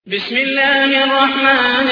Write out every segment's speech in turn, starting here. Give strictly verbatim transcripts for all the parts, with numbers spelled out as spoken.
بسم الله الرحمن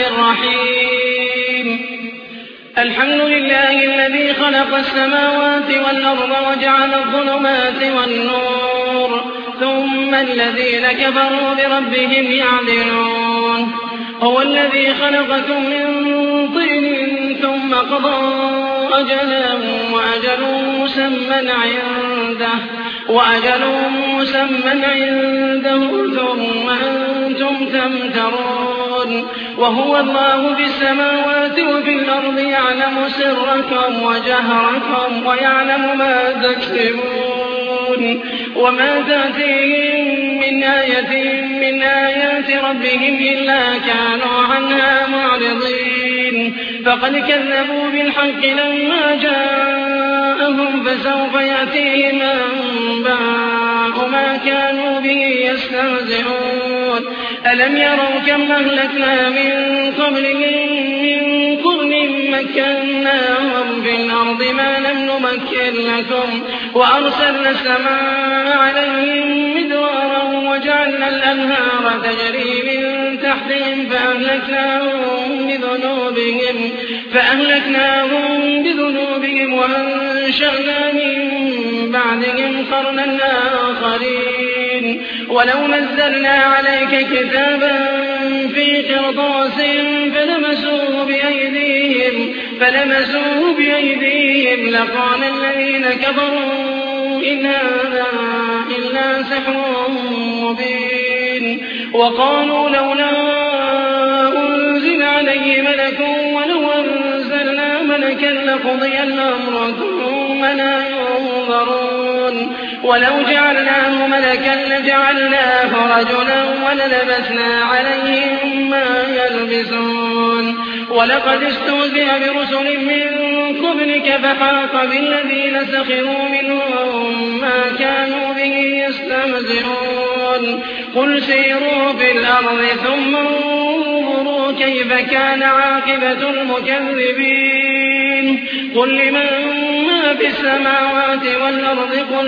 الرحيم الحمد لله الذي خلق السماوات والأرض وجعل الظلمات والنور ثم الذين كفروا بربهم يعدلون هو الذي خلقكم من طين ثم قضى أجلا وأجل مسمى عنده وأجل مسمى عنده ثم أنتم تمترون وهو الله في السماوات وفي الأرض يعلم سركم وجهركم ويعلم ما تكسبون وما تأتيهم من آية من آيات ربهم إلا كانوا عنها معرضين فقد كذبوا بالحق لما جاءهم فسوف يأتيهم أنباء ما كانوا به يستهزئون ألم يروا كم أهلكنا من قبلهم من قرن مكناهم في الأرض ما لم نمكن لكم وأرسلنا السماء عليهم مدرارا وجعلنا الأنهار تجري من تحتهم فأهلكناهم بذنوبهم فأهلكناهم بذنوبهم وأنشأنا من بعدهم قرنا آخرين ولو نزلنا عليك كتابا في قرطاس فلمسوه بأيديهم فلمسوه بأيديهم لقال الذين كفروا إن هذا إلا سحر مبين وقالوا لولا أنزل عليه ملك ولو أنزلنا ملكا لقضي الأمر ثم لا ينظرون ولو جعلناه ملكا لجعلناه رجلا وللبسنا عليهم ما يلبسون ولقد استهزئ برسل من قبلك فحاق بالذين سخروا منهم ما كانوا به يستهزئون قل سيروا في الأرض ثم انظروا كيف كان عاقبة المكذبين قل لمن ما في السماوات والأرض قل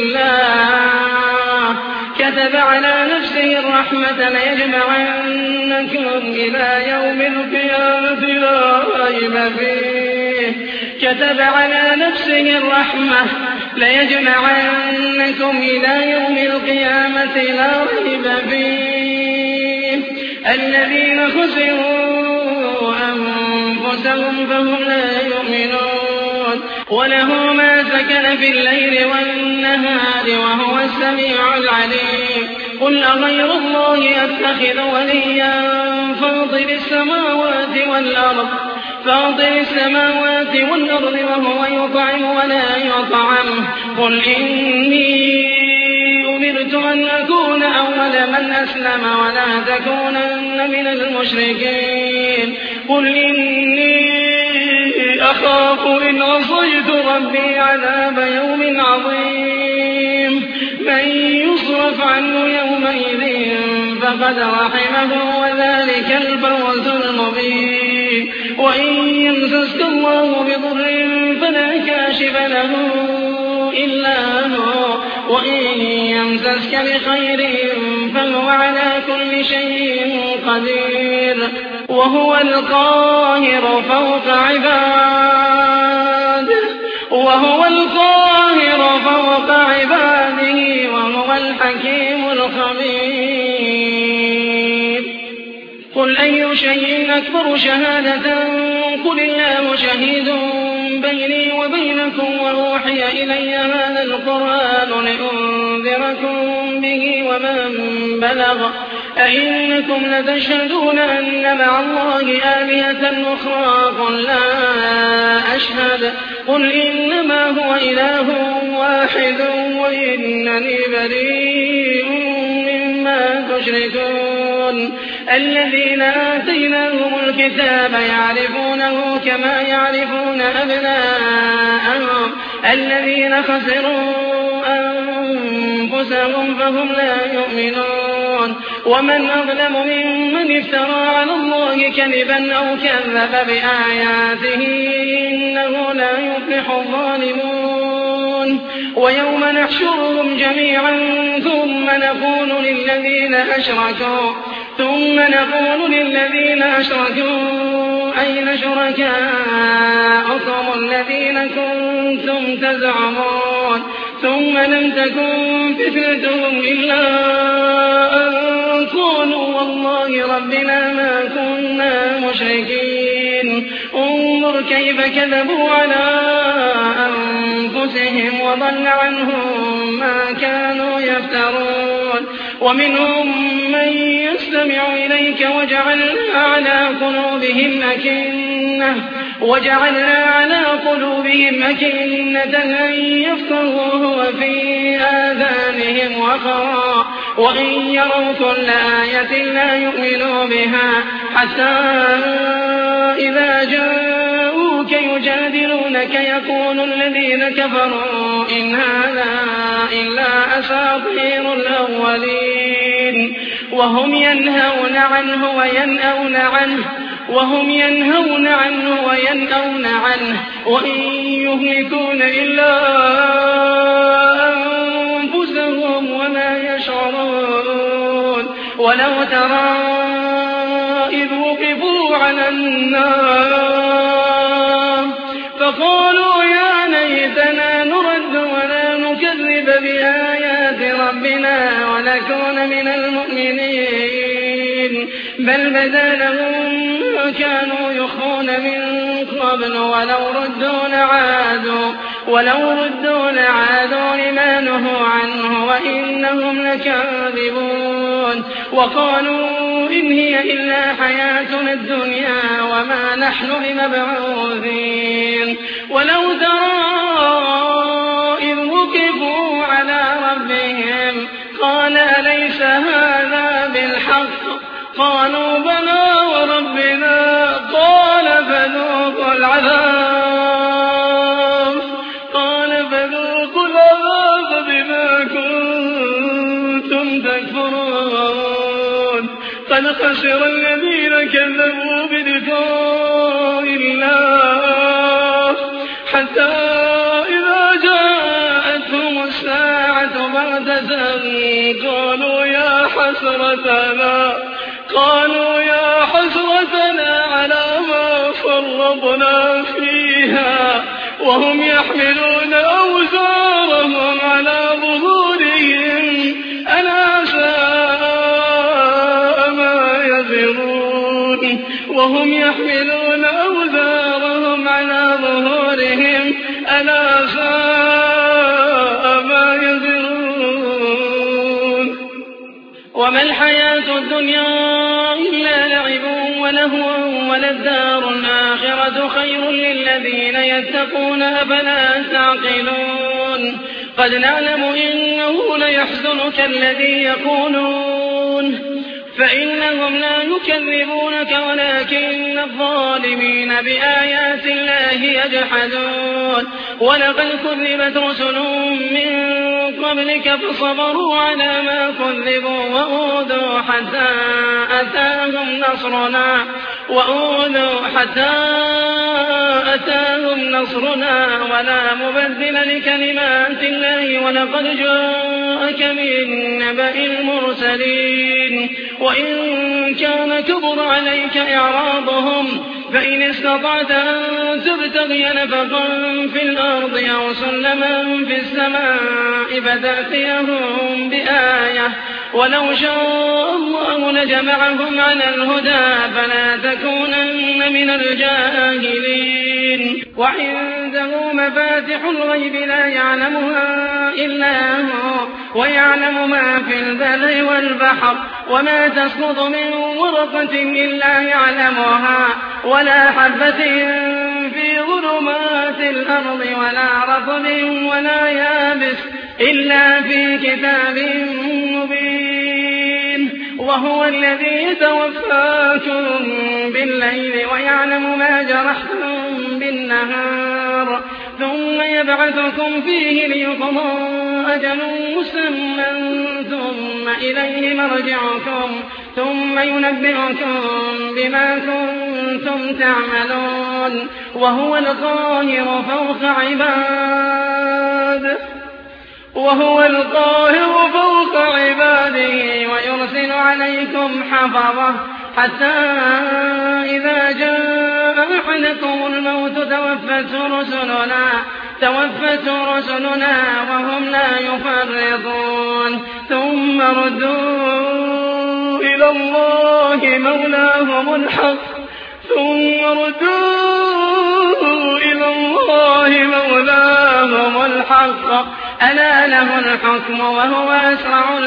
لله كتب على نفسه الرحمة ليجمعنكم إلى يوم القيامة لا ريب فيه كتب على نفسه الرحمة ليجمعنكم إلى يوم القيامة لا ريب فيه الذين خسروا أنفسهم فهم لا يؤمنون وله ما سكن في الليل والنهار وهو السميع العليم قل أغير الله أتخذ وليا فاطر السماوات والأرض فاطر السماوات والأرض وهو يطعم ولا يطعم قل إني أمرت أن أكون أول من أسلم ولا تكونن من المشركين قل إني أخاف إن عصيت ربي عذاب يوم عظيم من يصرف عنه يومئذ فقد رحمه وذلك الفوز المبين وإن يمسسك الله بضر فلا كاشف له إلا هو وإن يمسسك بخير فهو على كل شيء قدير وهو القاهر فوق عباده وهو القاهر فوق عباده وهو الحكيم الخبير قل أي شيء أكبر شهادة قل الله شهيد بيني وبينكم وأوحي إلي هذا القرآن لأنذركم به ومن بلغ أئنكم لتشهدون أن مع الله آلهة أخرى قل لا أشهد قل إنما هو إله واحد وإنني بريء مما تشركون الذين آتيناهم الكتاب يعرفونه كما يعرفون أبناءهم الذين خسروا أنفسهم فهم لا يؤمنون ومن أظلم ممن افترى على الله كذبا أو كذب بآياته إنه لا يفلح الظالمون ويوم نحشرهم جميعا ثم نقول للذين أشركوا ثم نقول للذين أشركوا أين شركاؤكم الذين كنتم تزعمون ثم لم تكن فتنتهم إلا أن قالوا والله ربنا ما كنا مشركين انظر كيف كذبوا على أنفسهم وضل عنهم ما كانوا يفترون ومنهم من يستمع إليك وجعلنا على قلوبهم أكنة وجعلنا على قلوبهم أكنة أن يفقهوه وفي آذانهم وقرا وإن يروا كل آية لا يؤمنوا بها حتى إذا جاءوك يجادلونك يقول الذين كفروا إن هذا إلا أساطير الأولين وهم ينهون عنه وينأون عنه وهم ينهون عنه وينأون عنه وإن يهلكون إلا أنفسهم وما يشعرون ولو ترى إذ وقفوا على النار فقالوا يا ليتنا نرد ولا نكذب بآيات ربنا ونكون من المؤمنين بل بدا لهم ما كانوا يخفون من قبل ولو ردوا لعادوا ولو ردوا لعادوا لما نهوا عنه وإنهم لكاذبون وقالوا إن هي إلا حياتنا الدنيا وما نحن بمبعوثين ولو ترى إذ وقفوا على ربهم قال أليس هذا بالحق قالوا بلى وربنا قال فذوقوا العذاب قال فذوقوا العذاب بما كنتم تكفرون قد خسر الذين كذبوا بلقاء الله حتى إذا جاءتهم الساعة بغتة قالوا يا حسرتنا قالوا يا حسرتنا على ما فرطنا فيها وهم يحملون أوزارهم على ظهورهم ألا ساء ما يزرون وهم يحملون أوزارهم على ظهورهم ألا ساء ما يزرون وما الحياة الدنيا إلا لعب ولهو وللدار الآخرة خير للذين يتقون أفلا تعقلون قد نعلم إنه ليحزنك الذي يقولون فإنهم لا يكذبونك ولكن الظالمين بآيات الله يجحدون ولقد كذبت رسل من قبلك فصبروا على ما كذبوا وأوذوا حتى أتاهم نصرنا وأوذوا حتى أتاهم نصرنا ولا مبدل لكلمات الله ولقد جاءك من نبأ المرسلين وإن كان كبر عليك إعراضهم فإن استطعت أن تبتغي نفقا في الأرض أو سلما في السماء فتأتيهم بآية ولو شاء الله لجمعهم على الهدى فلا تكونن من الجاهلين وعنده مفاتح الغيب لا يعلمها إلا هو ويعلم ما في البر والبحر وما تسقط من ورقة إلا يعلمها ولا حبة في ظلمات الأرض ولا رطب ولا يابس إلا في كتاب مبين وهو الذي يتوفاكم بالليل ويعلم ما جرحتم بالنهار ثم يبعثكم فيه ليقضى أجل مسمى ثم إليه مرجعكم ثم ينبئكم بما كنتم تعملون وهو القاهر فوق عباده وهو القاهر فوق عباده ويرسل عليكم حفظة حتى إذا جاء أحدكم الموت توفته رسلنا توفته رسلنا وهم لا يفرطون ثم ردوا إلى الله مولاهم الحق ثم ردوا إلى الله مولاهم الحق ألا له الحكم وهو أسرع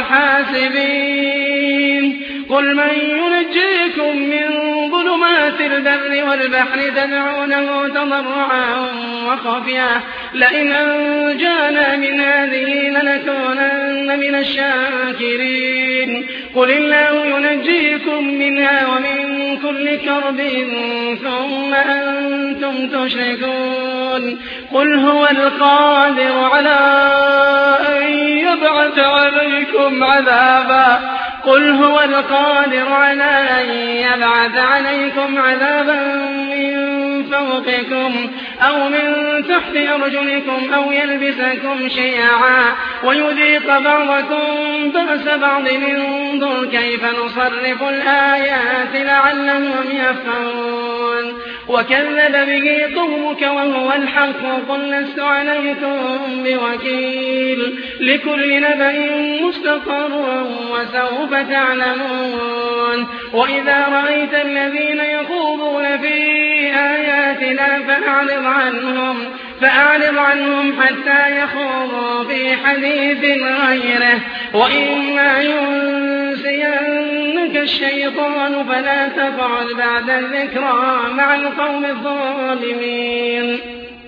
الحاسبين قل من ينجيكم من ظلمات البر والبحر تدعونه تضرعا وخفيا لئن أنجانا من هذه لنكونن من الشاكرين قل الله ينجيكم منها ومن كل كرب ثم أنتم تشركون قل هو القادر على أن يبعث عليكم عذابا قل هو القادر على أن يبعث عليكم عذابا من فوقكم أو من تحت أرجلكم أو يلبسكم شيعا ويذيق بعضكم بأس بعض انظر كيف نصرف الآيات لعلهم يفهمون وكذب به قومك وهو الحق قل لست عليكم بوكيل لكل نبأ مستقر وسوف تعلمون وإذا رأيت الذين يخوضون في آياتنا فأعرض عنهم فأعرض عنهم حتى يخوضوا في حديث غيره وإما ينسينك الشيطان فلا تقعد بعد الذكرى مع القوم الظالمين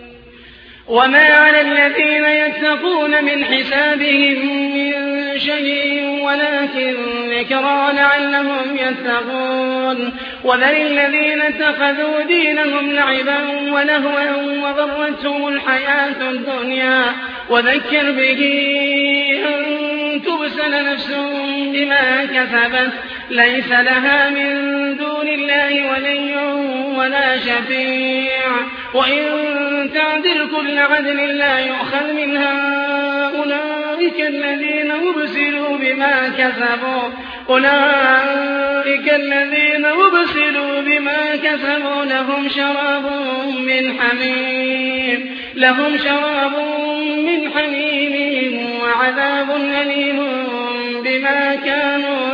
وما على الذين يتقون من حسابهم من شيء ولكن ذكرى لعلهم يتقون وذل الذين اتخذوا دينهم لعبا ولهوا وغرتهم الحياة الدنيا وذكر به أن تبسل نفس بما كسبت ليس لها من دون الله ولي ولا شفيع وإن تعدل كل عدل لا يؤخذ منها أولئك الذين أبسلوا بما كسبوا أولئك الذين أبسلوا بما كسبوا لهم شراب من حميم لهم شراب من حميم وعذاب أليم بما كانوا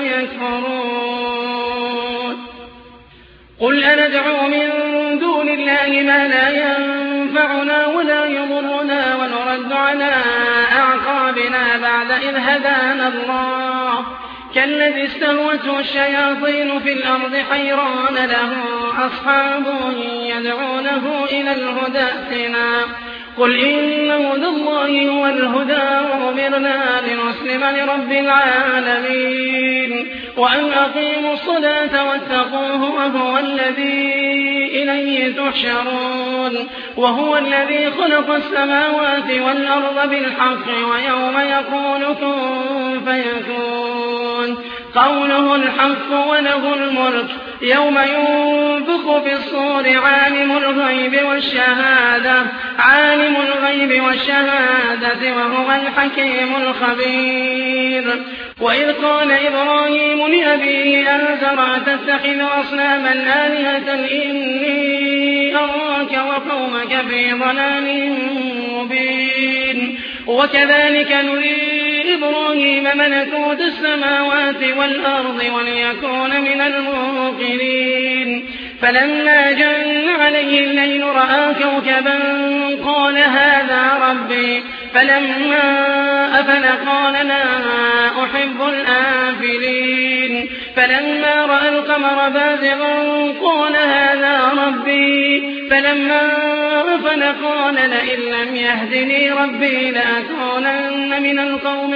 يكفرون قل أندعو من دون الله ما لا ينفعنا ولا يضرنا ونرد على أعقابنا بعد إذ هدانا الله كالذي استهوته الشياطين في الأرض حيران له أصحاب يدعونه إلى الهدى ائتنا قل إن هدى الله هو الهدى وأمرنا لنسلم لرب العالمين وأن أقيموا الصلاة واتقوه وهو الذي إليه تحشرون وهو الذي خلق السماوات والأرض بالحق ويوم يقول كن فيكون قوله الحق وله الملك يوم ينفخ في الصور عالم الغيب والشهادة عالم الغيب والشهادة وهو الحكيم الخبير وإذ قال إبراهيم لأبيه آزر أتتخذ أصناما آلهة إني أراك وقومك في ضلال مبين وكذلك نري إبراهيم ملكوت السماوات والأرض وليكون من الموقنين فلما جن عليه الليل رأى كوكبا قال هذا ربي فلما أفل قال لا أحب الآفلين فلما رأى القمر بازغا قال هذا ربي فلما أفل قال لئن لم يهدني ربي لأكونن من القوم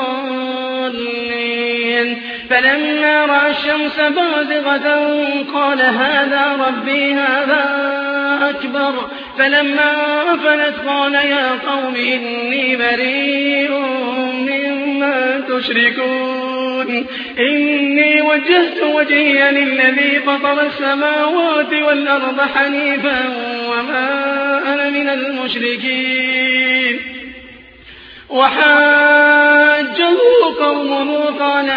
الضالين فلما رأى الشمس بازغة قال هذا ربي هذا أكبر فلما أفلت قال يا قوم إني بريء مما تشركون إني وجهت وجهي للذي فطر السماوات والأرض حنيفا وما أنا من المشركين وحاجه قومه قال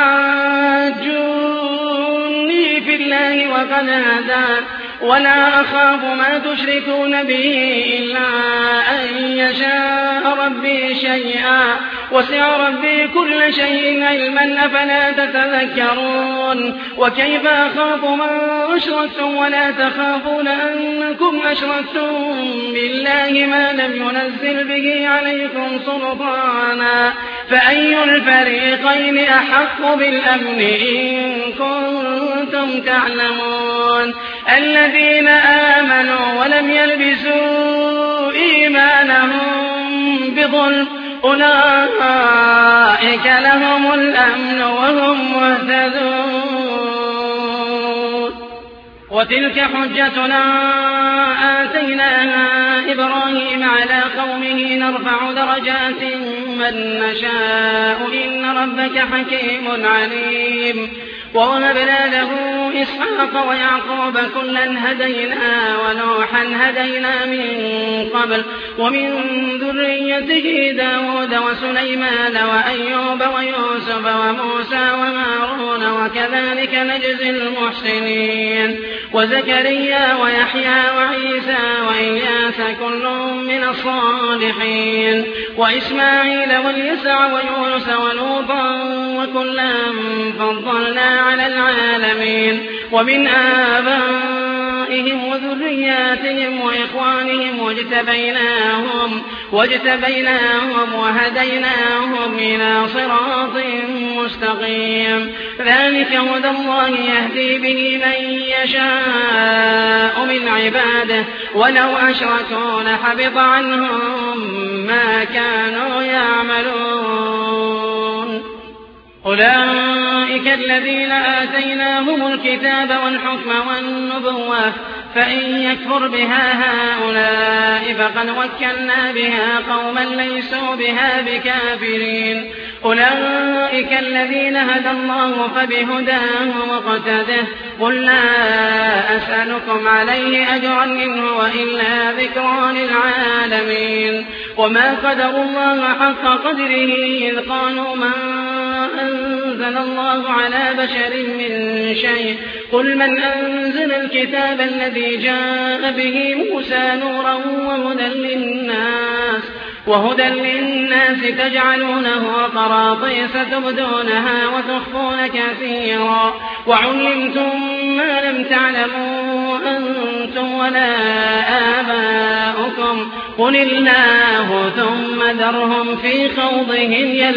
أتحاجوني في الله وقد هدان ولا أخاف ما تشركون به إلا أن يشاء ربي شيئا وسع ربي كل شيء علما أفلا تتذكرون وكيف أخاف ما أشركتم ولا تخافون أنكم أشركتم بالله ما لم ينزل به عليكم سلطانا فأي الفريقين أحق بالأمن إن كنتم تعلمون الذين آمنوا ولم يلبسوا إيمانهم بظلم أولئك لهم الأمن وهم مهتدون وتلك حجتنا آتيناها إبراهيم على قومه نرفع درجات من نشاء إن ربك حكيم عليم ووهبنا له إسحاق ويعقوب كلا هدينا ونوحا هدينا من قبل ومن ذريته داود وسليمان وأيوب ويوسف وموسى وهارون وكذلك نجزي المحسنين وزكريا ويحيى وعيسى وإياس كل من الصالحين وإسماعيل واليسع ويونس ولوطا وكلا فضلنا على العالمين ومن آبائهم وذرياتهم وإخوانهم واجتبيناهم, واجتبيناهم وهديناهم إلى صراط مستقيم ذلك هدى الله يهدي به من يشاء من عباده ولو أشركوا لحبط عنهم ما كانوا يعملون أولئك الذين آتيناهم الكتاب والحكم والنبوة فإن يكفر بها هؤلاء فقد وكلنا بها قوما ليسوا بها بكافرين أولئك الذين هدى الله فبهداه مقتده قل لا أسألكم عليه أجرا إن هو إلا ذكرى للعالمين وما قدروا الله حق قدره إذ قالوا ما أنزل الله على بشر من شيء قل من أنزل الكتاب الذي جاء به موسى نورا وهدى للناس وهدى للناس تجعلونه قراطيس تبدونها وتخفون كثيرا وعلمتم ما لم تعلموا أنتم ولا آباؤكم قل الله ثم ذرهم في خوضهم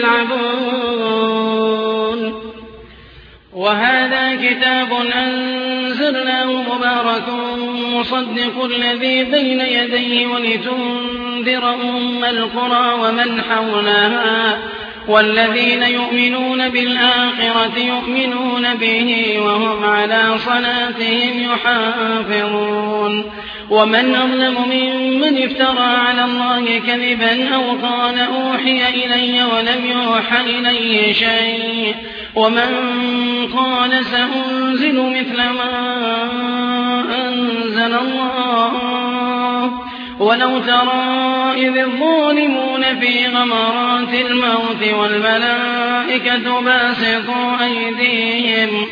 يلعبون وهذا كتاب أنزلناه مبارك مصدق الذي بين يديه ولتنذر أم القرى ومن حولها والذين يؤمنون بالآخرة يؤمنون به وهم على صلاتهم يحافظون ومن أظلم ممن افترى على الله كذبا أو قال أوحي إلي ولم يوحى إليه شيء ومن قال سأنزل مثل ما أنزل الله ولو ترى إذ الظالمون في غمرات الموت والملائكة باسطوا أيديهم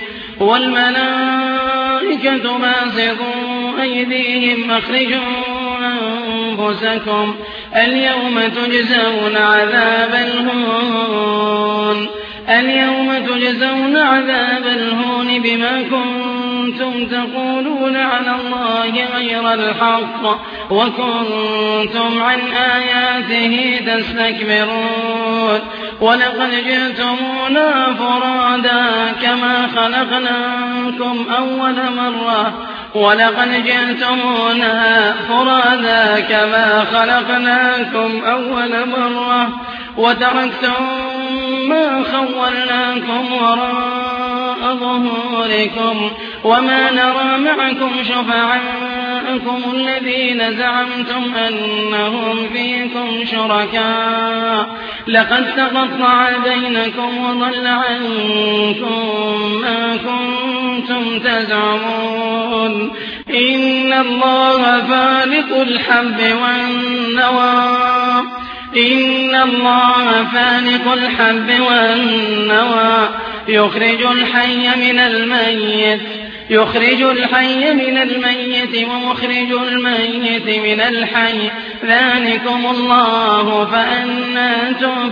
والملائكة باسطوا أيديهم أخرجوا أنفسكم اليوم تجزون عذاب الهون اليوم تجزون عذاب الهون بما كنتم تقولون على الله غير الحق وكنتم عن آياته تستكبرون ولقد جئتمونا فرادا كما خلقناكم أول مرة ولقد جئتمونا فرادا كما خلقناكم أول مرة وتركتم ما خولناكم وراء ظهوركم وما نرى معكم شفعاءكم الذين زعمتم أنهم فيكم شركاء لقد تقطع بينكم وضل عنكم ما كنتم تزعمون إن الله فالق الحب والنوى إن الله فالق الحب والنوى يخرج الحي من الميت يخرج الحي من الميت ومخرج الميت من الحي ذلكم الله فأنى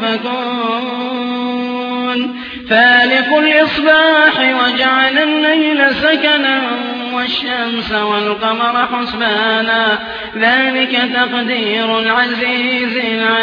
تؤفكون فالق الإصباح وجعل الليل سكنا والشمس والقمر حسبانا ذلك تقدير العزيز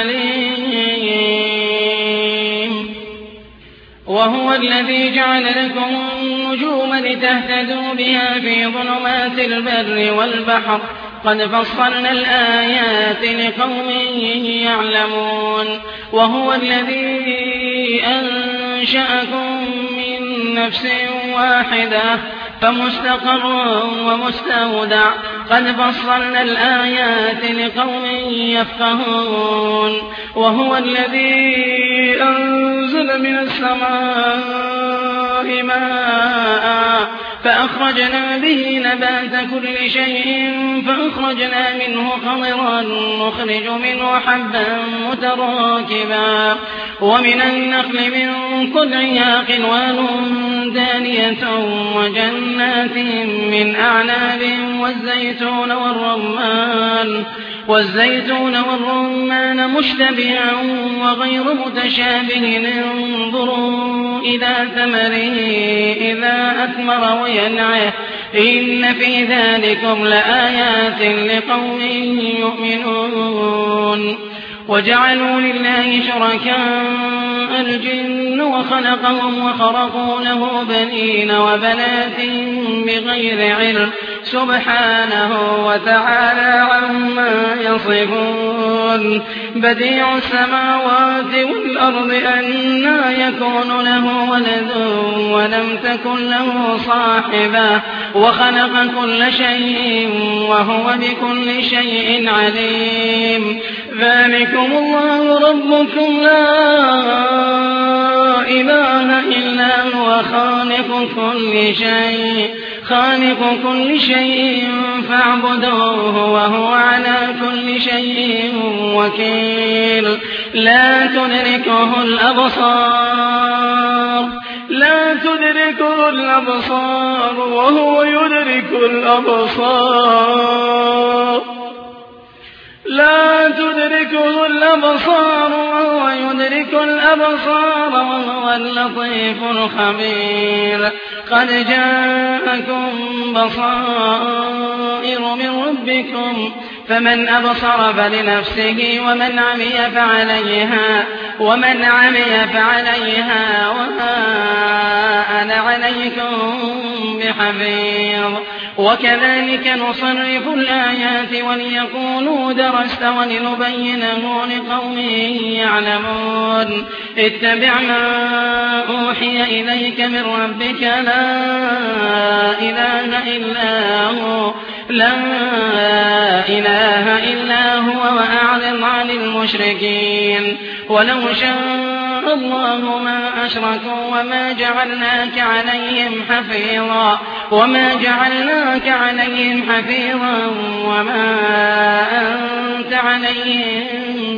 العليم وهو الذي جعل لكم النجوم لتهتدوا بها في ظلمات البر والبحر قد فصلنا الآيات لقوم يعلمون وهو الذي أنشأكم من نفس واحدة فمستقر ومستودع قد فصلنا الآيات لقوم يفقهون وهو الذي أنزل من السماء ماء فأخرجنا به نبات كل شيء فأخرجنا منه خضرا نخرج منه حبا متراكبا ومن النخل من طلعها قنوان دانية وجنات من أعناب والزيتون والرمان والزيتون والرمان مشتبها وغير متشابه انظروا إلى ثمره إذا أثمر وينعه إن في ذلكم لآيات لقوم يؤمنون وجعلوا لله شركاء الجن وخلقهم وخرقوا له بنين وبنات بغير علم سبحانه وتعالى عما يصفون بديع السماوات والأرض أنى يكون له ولد ولم تكن له صاحبة وخلق كل شيء وهو بكل شيء عليم ذلكم الله ربكم لا إله إلا هو خالق كل شيء خالق كل شيء فاعبدوه وهو على كل شيء وكيل لا تدركه الأبصار لا تدركه الأبصار وهو يدرك الأبصار لا تدركه الأبصار وهو يدرك الأبصار وهو اللطيف الخبير قد جاءكم بصائر من ربكم فمن أبصر فلنفسه ومن عمي فعليها ومن عمي فعليها وما أنا عليكم بحفيظ وكذلك نصرف الآيات وليقولوا درست ولنبينه لقوم يعلمون اتبع ما أوحي إليك من ربك لا إله إلا هو لا إله إلا هو وأعلم عن المشركين ولو شاء الله ما أشركوا وما جعلناك عليهم حفيظا وما جعلناك عليهم حفيظا وما أنت عليهم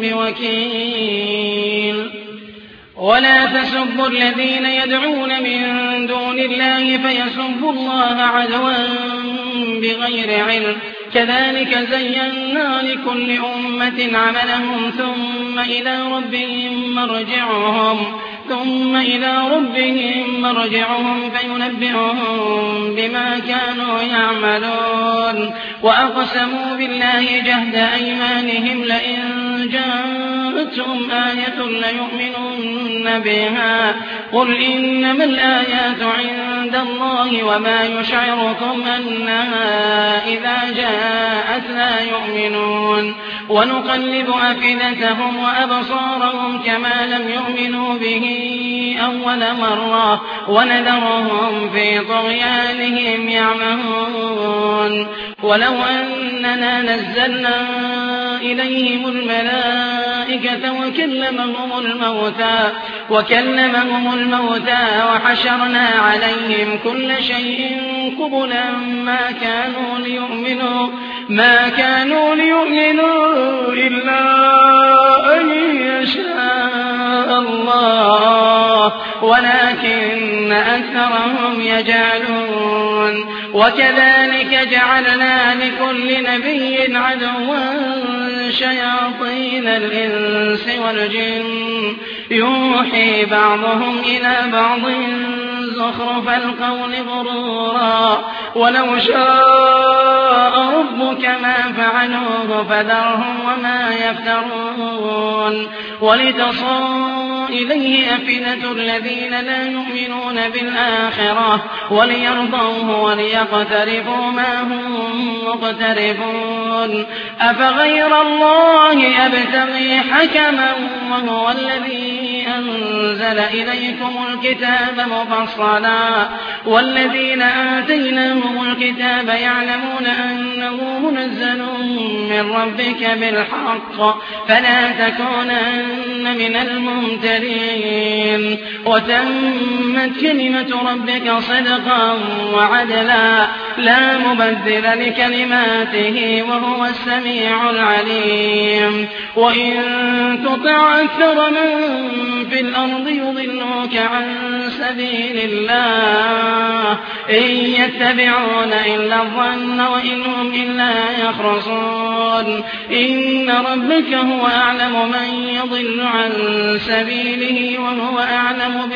بوكيل ولا تسبوا الذين يدعون من دون الله فيسبوا الله عدوا بغير علم كذلك زينا لكل أمة عملهم ثم إلى ربهم مرجعهم ثم إلى ربهم مرجعهم فينبئهم بما كانوا يعملون وأقسموا بالله جهد أيمانهم لئن جاءتهم آية ليؤمنن بها قل إنما الآيات عند الله وما يشعركم أنها إذا جاءت لا يؤمنون ونقلب أفئدتهم وأبصارهم كما لم يؤمنوا به أول مرة ونذرهم في طغيانهم يعمهون ولو أننا نزلنا إليهم الملائكة وكلمهم الموتى وكلمهم الموتى وحشرنا عليهم كل شيء قبلا ما كانوا ليؤمنوا ما كانوا ليؤمنوا إلا أن يشاء الله ولكن أكثرهم يجهلون وكذلك جعلنا لكل نبي عدوا شياطين الإنس والجن يوحي بعضهم إلى بعض زخرف القول غرورا ولو شاء ربك ما فعلوه فذرهم وما يفترون ولتصغى إليه أفئدة الذين لا يؤمنون بالآخرة وليرضوه وليقترفوا ما هم مقترفون أفغير الله أبتغي حكما وهو الذي أنزل إليكم الكتاب مفصلا والذين آتيناهم الكتاب يعلمون أنه منزل من ربك بالحق فلا تكونن من الممترين وتمت كلمة ربك صدقا وعدلا لا مبدل لكلماته وهو السميع العليم وإن تطع أكثر من في الأرض يضلوك عن سبيل الله إن يتبعون إلا الظن وإن هم إلا يخرصون إن ربك هو أعلم من يضل عن سبيله وهو أعلم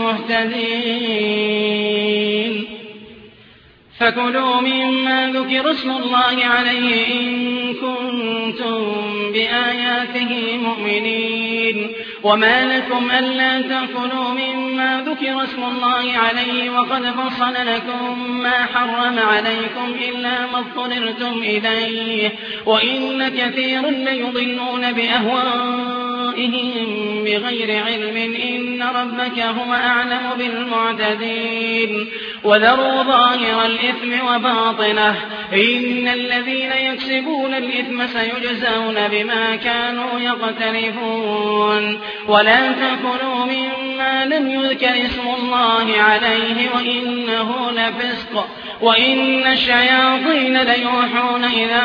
بالمهتدين فكلوا مما ذكر اسم الله عليه إن كنتم بآياته مؤمنين وما لكم ألا تأكلوا مما ذكر اسم الله عليه وقد فصل لكم ما حرم عليكم إلا ما اضطررتم إليه وإن كثيرا ليضلون بأهوائهم بغير علم إن ربك هو أعلم بالمعتدين وذروا ظاهر الإثم وباطنه إن الذين يكسبون الإثم سيجزون بما كانوا يقترفون ولا تأكلوا مما لم يذكر اسم الله عليه وإنه لفسق وإن الشياطين ليوحون إلى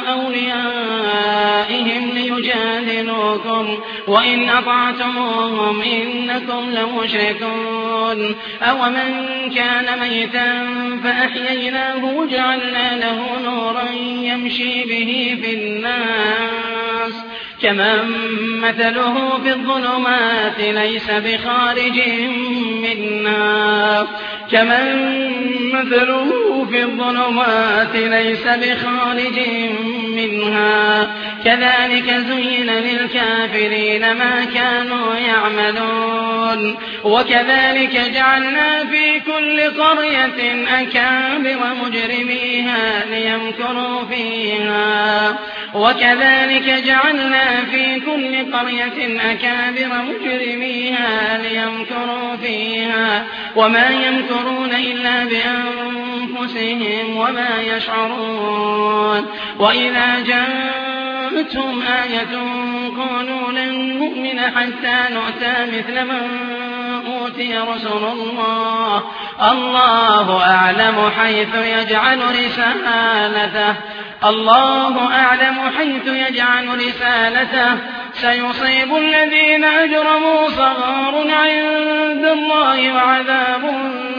أوليائهم ليجادلوكم وإن أطعتموهم إنكم لمشركون أومن كان ميتا فأحييناه وجعلنا له نورا يمشي به في الناس كمن مثله في الظلمات ليس بخارج منها كمن مثله في الظلمات ليس بخارج منها كذلك زين للكافرين ما كانوا يعملون وكذلك جعلنا في كل قرية أكابر مجرميها ليمكروا فيها وكذلك جعلنا في كل قرية أكابر مجرميها ليمكروا فيها وما يمكرون إلا بأنفسهم وما يشعرون وإذا جاءتهم آية قالوا لن نؤمن حتى نؤتى مثل من أوتي رسل الله الله أعلم حيث يجعل رسالته الله أعلم حيث يجعل رسالته سيصيب الذين أجرموا صغار عند الله وعذاب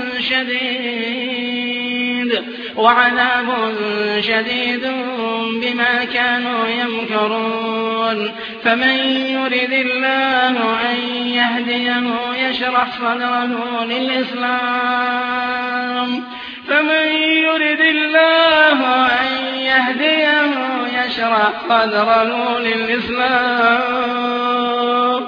شديد وعذاب شديد بما كانوا يمكرون فمن يرد الله أن يهديه يشرح صدره للإسلام فمن يرد الله أن يهديه يشرح صدره للإسلام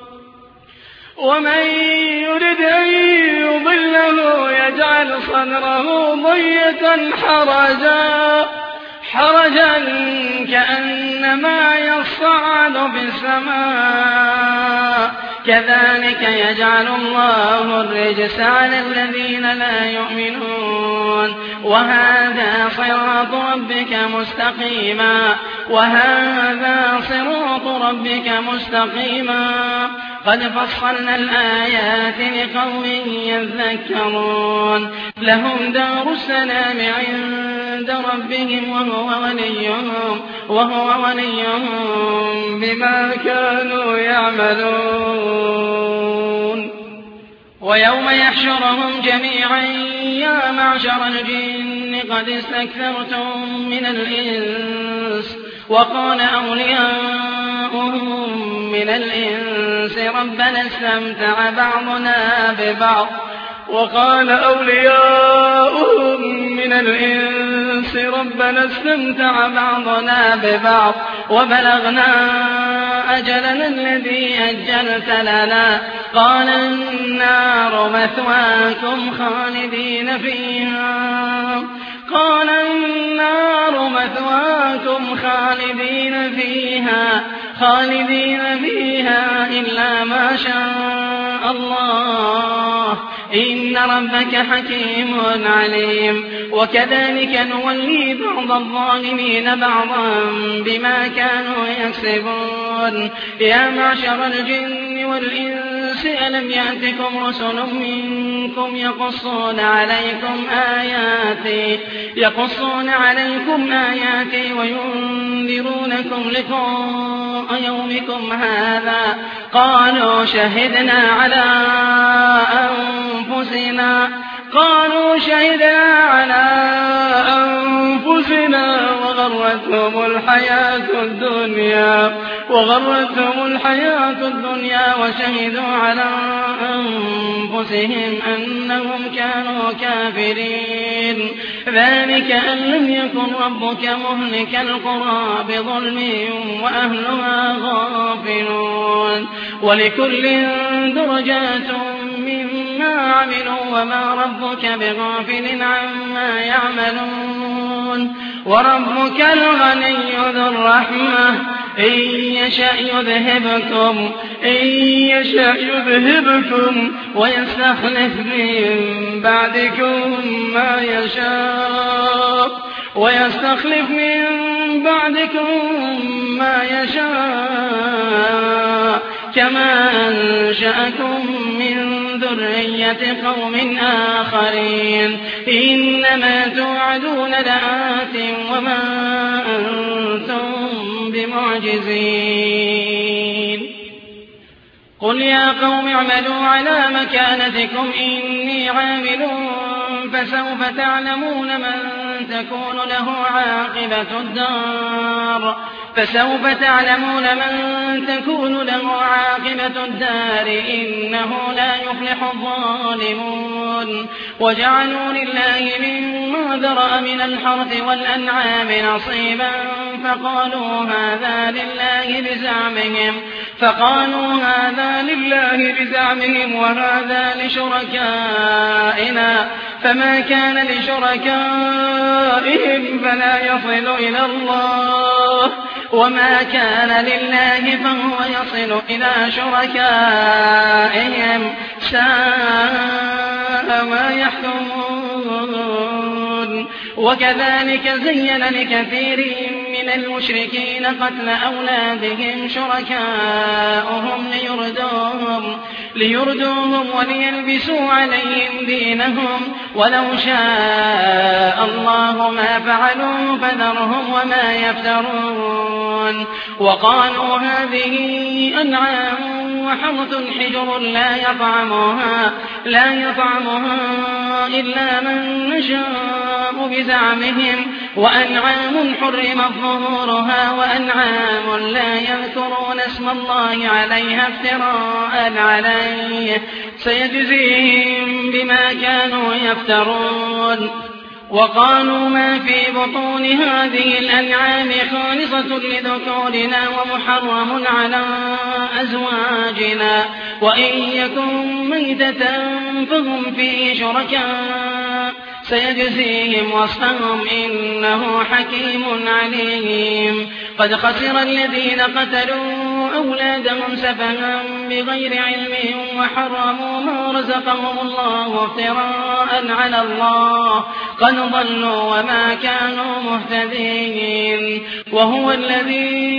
ومن يرد أن يضله يجعل صدره ضيقا حرجا حرجا كأنما يصعد في السماء كذلك يجعل الله الرجس على الذين لا يؤمنون وهذا صراط ربك مستقيما وهذا صراط ربك مستقيما قد فصلنا الآيات لقوم يذكرون لهم دار السلام عند عند ربهم وهو وليهم, وهو وليهم بما كانوا يعملون. ويوم يحشرهم جميعا يا معشر الجن قد استكثرتم من الإنس وقال أولياؤهم من الإنس ربنا استمتع بعضنا ببعض وقال أولياؤهم من الإنس ربنا استمتع بعضنا ببعض وبلغنا أجلنا الذي أجلت لنا قال النار مثواكم خالدين فيها قال النار مثواكم خالدين فيها خالدين فيها إلا ما شاء الله إن ربك حكيم عليم. وكذلك نولي بعض الظالمين بعضا بما كانوا يكسبون. يا معشر الجن والإنس ألم يأتكم رسل منكم يقصون عليكم آياتي يقصون عليكم آياتي وينذرونكم لقاء يومكم هذا قالوا شهدنا على أنفسنا قالوا شهدنا على أنفسنا وغرتهم الحياة الدنيا وغرتهم الحياة الدنيا وشهدوا على أنفسهم أنهم كانوا كافرين. ذلك أن لم يكن ربك مهلك القرى بظلم وأهلها غافلون. ولكل درجات مما عملوا وما ربك بغافل عما يعملون. وربك الغني ذو الرحمة إن يشأ يذهبكم إن يشأ يذهبكم ويستخلف من بعدكم ما يشاء ويستخلف من بعدكم ما يشاء كما أنشأكم من ذرية قوم آخرين. إنما توعدون لآت وما أنتم بمعجزين. قل يا قوم اعملوا على مكانتكم إني عامل فسوف تعلمون من تكون له عاقبة الدار فسوف تعلمون من تكون له عاقبة الدار إنه لا يفلح الظالمون. وجعلوا لله مما ذرأ من الحرث والأنعام نصيبا فقالوا هذا لله بزعمهم فقالوا هذا لله بزعمهم وهذا لشركائنا فما كان لشركائهم فلا يصل إلى الله وما كان لله فهو يصل إلى شركائهم ساء ما يحكمون. وكذلك زين لكثير من المشركين قتل أولادهم شركاؤهم ليردوهم, ليردوهم وليلبسوا عليهم دينهم ولو شاء الله ما فعلوا فذرهم وما يفترون. وقالوا هذه أنعام وحرث حجر لا يطعمها, لا يطعمها إلا من نشاء بزعمهم وأنعام حرمت ظهورها وأنعام لا يذكرون اسم الله عليها افتراء عليه سيجزيهم بما كانوا يفترون. وقالوا ما في بطون هذه الأنعام خالصة لذكورنا ومحرم على أزواجنا وإن يكن ميتة فهم فيه شركاء سيجزيهم وصفهم إنه حكيم عليم. قد خسر الذين قتلوا أولادهم سفها بغير علم وحرموا ما رزقهم الله افتراء على الله قد ضلوا وما كانوا مهتدين. وهو الذي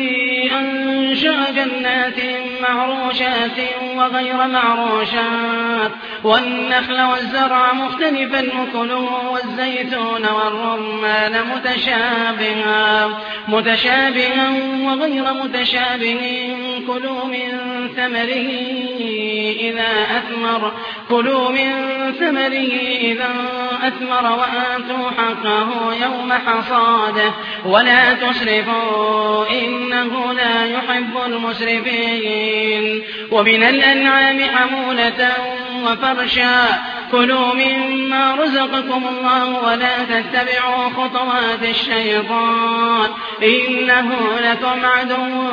أنشأ جنات معروشات وغير معروشات والنخل والزرع مختلفا أكله والزيتون والرمان متشابها متشابها وغير متشابه كلوا من ثمره إذا أثمر كلوا من ثمره إذا أثمر وآتوا حقه يوم حصاده ولا تسرفوا إنه لا يحب المسرفين ومن الأنعام حمولة وفرشا كلوا مما رزقكم الله ولا تتبعوا خطوات الشيطان إنه لكم عدو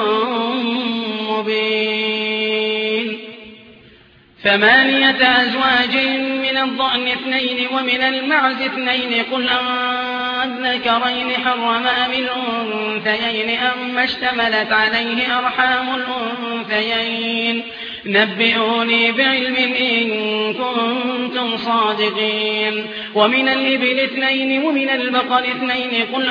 مبين ثمانية أزواج من الضأن اثنين ومن المعز اثنين قل أذكرين حرم أم الأنثيين أما اشتملت عليه أرحام الأنثيين نبئوني بعلم إن كنتم صادقين ومن الإبل اثنين ومن البقر اثنين قل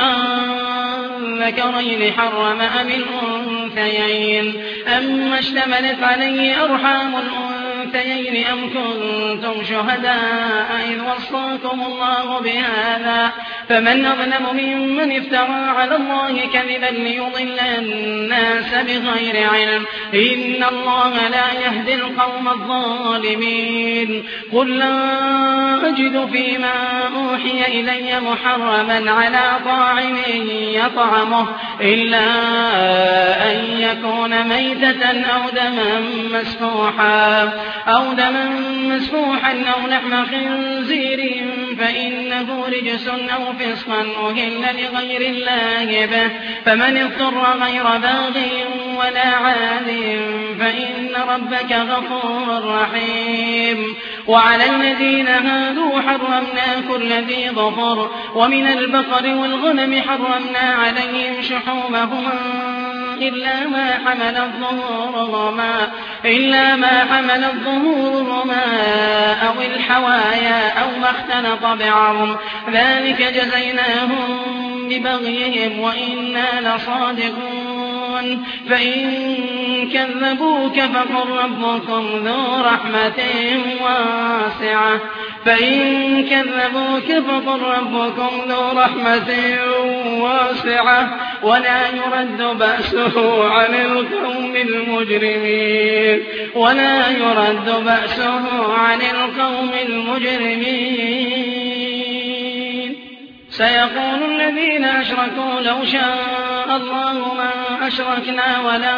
أذكرين حرم أم الأنثيين أما اشتملت عليه أرحام الأنثيين أم كنتم شهداء إذ وصاكم الله بهذا فمن أظلم ممن افترى على الله كذبا ليضل الناس بغير علم إن الله لا يهدي القوم الظالمين قل لا أجد فيما أوحي إلي محرما على طاعم يطعمه إلا أن يكون ميتة أو دما مسفوحا أو دما مسفوحا أو لحم خنزير فإنه رجس أو فسقا أهل لغير الله به فمن اضطر غير باغ ولا عاد فإن ربك غفور رحيم وعلى الذين هادوا حرمنا كل ذي ظفر ومن البقر والغنم حرمنا عليهم شحومهما إلا ما حمل الظهورهما إلا ما حمل الظهورهما أو الحوايا أو ما اختلط بعظم ذلك جزيناهم ببغيهم وإنا لصادقون فإن كذبوك فقل ربكم ذو رحمة واسعة فإن كذبوك فقل ربكم ذو رحمة واسعة ولا يرد بأسه عن القوم المجرمين ولا يرد بأسه عن القوم المجرمين سيقول الذين أشركوا لو شاء الله ما أشركنا ولا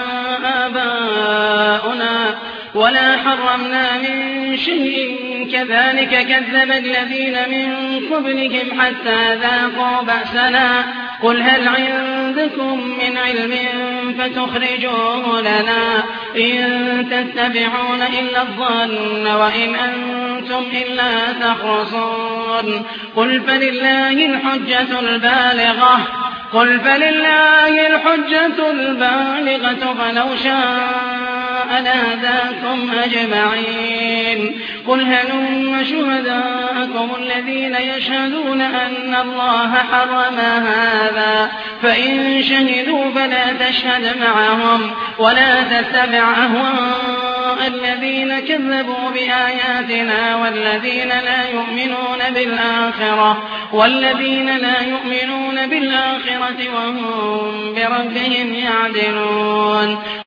آباؤنا ولا حرمنا من شيء كذلك كذب الذين من قبلهم حتى ذاقوا بأسنا قل هل عندكم من علم فتخرجوه لنا إن تتبعون إلا الظن وإن أنتم إلا تخرصون قل فلله الحجة البالغة قل فلله الحجة البالغة فلو شاء لهداكم أجمعين قل هلم شهداءكم الذين يشهدون أن الله حرم هذا فإن شهدوا فلا تشهد معهم ولا تتبع أهواء الذين كذبوا بآياتنا والذين لا يؤمنون بالآخرة والذين لا يؤمنون بالآخرة وهم بربهم يعدلون